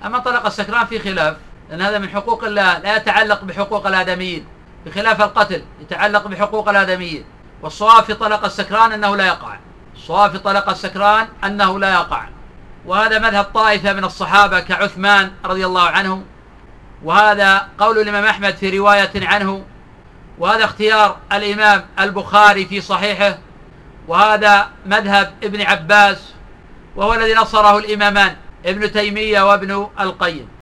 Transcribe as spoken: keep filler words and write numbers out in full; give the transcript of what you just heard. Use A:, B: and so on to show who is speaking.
A: أما طلق السكران في خلاف، لأن هذا من حقوق الله لا يتعلق بحقوق الآدميين، بخلاف القتل يتعلق بحقوق الآدميين. والصواب في طلق السكران أنه لا يقع، الصواب في طلق السكران أنه لا يقع. وهذا مذهب طائفة من الصحابة كعثمان رضي الله عنه، وهذا قول الإمام أحمد في رواية عنه، وهذا اختيار الإمام البخاري في صحيحه، وهذا مذهب ابن عباس، وهو الذي نصره الإمامان ابن تيمية وابن القيم.